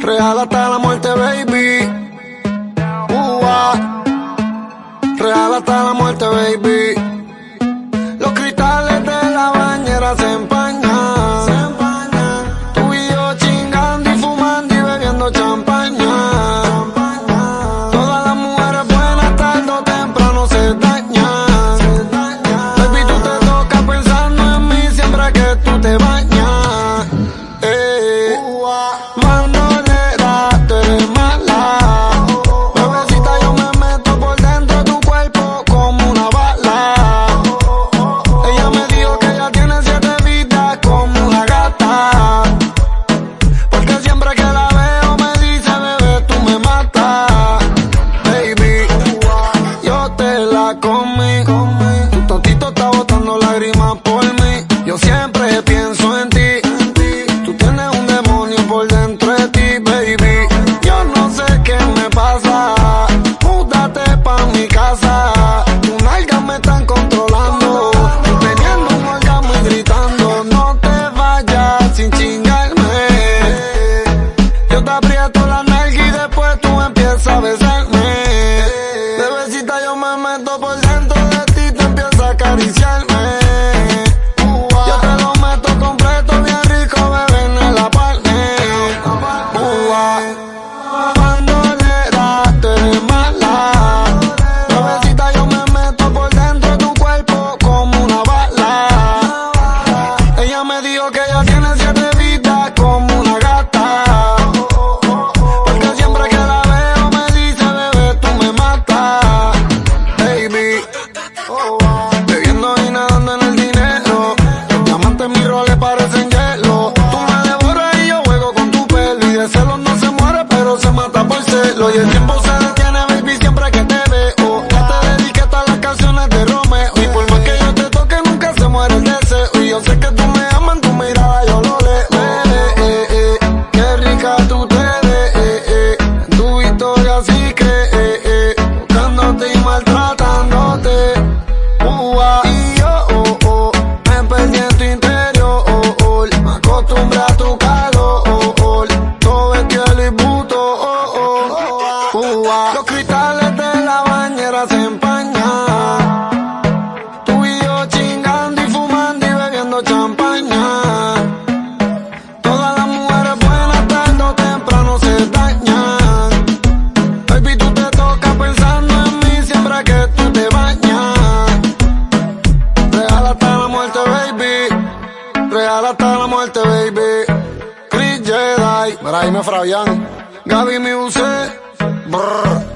Real hasta la muerte, baby. Real hasta la muerte, baby. Los cristales de la bañera se empañan. Tú y yo chingando y fumando y bebiendo champaña. Todas las mujeres buenas tarde o temprano se dañan. Baby, tú te tocas pensando en mí siempre que tú te bañas. Bandolera, tú eres mala. Bebecita, yo me meto por dentro de tu cuerpo como una bala. Ella me dijo que ella tiene 7 vidas como una gata. Porque siempre que la veo me dice, bebé, tú me matas. Baby, yo te la comí. Tu totito está botando lágrimas por mí. Yo siempre pienso en ti. Tú tienes un demonio por dentro de ti, baby. Yo no sé qué me pasa. Múdate pa' mi casa. Tus nalgas me están controlando. Estoy teniendo un orgasmo y gritando. No te vayas sin chingarme. Yo te aprieto la nalga y después tú empiezas a besarme. Bebecita, yo me meto por dentro de ti, te empiezo a acariciarme. Yo te lo meto completo, bien rico, bebé, en la parte. Bandolera, tú eres mala. Bebecita, yo me meto por dentro de tu cuerpo como una bala. Ella me dijo que ella tiene 7 vidas como una gata. Porque siempre que la veo me dice, bebé, tú me matas. Baby, bebiendo y nadando en el dinero. Los diamantes en mis roles parecen hielo. Tú me devoras y yo juego con tu pelo. Y de celos no se muere, pero se mata por celo. Y el tiempo se detiene, baby, siempre que te veo. Ya te dediqué todas las canciones de Romeo. Y por más que yo te toque, nunca se muere el deseo. Y yo sé que tú me amas, en tu mirada yo lo leo. Qué rica tú te ves. Tu historia sí que buscándote y maltratándote. Y yo me perdí en tu interior. Me acostumbré a tu calor. Todo vestido y buto. Los cristales de la bañera se empañan. Tú y yo chingando y fumando y bebiendo champaña. Todas las mujeres buenas tarde o temprano se dañan. Baby, tú te tocas pensando en mí siempre que tú te bañas. Real hasta la muerte, baby. Real hasta la muerte, baby. Chris Jedi, Brahim Fabián, Gaby Muse. Brr.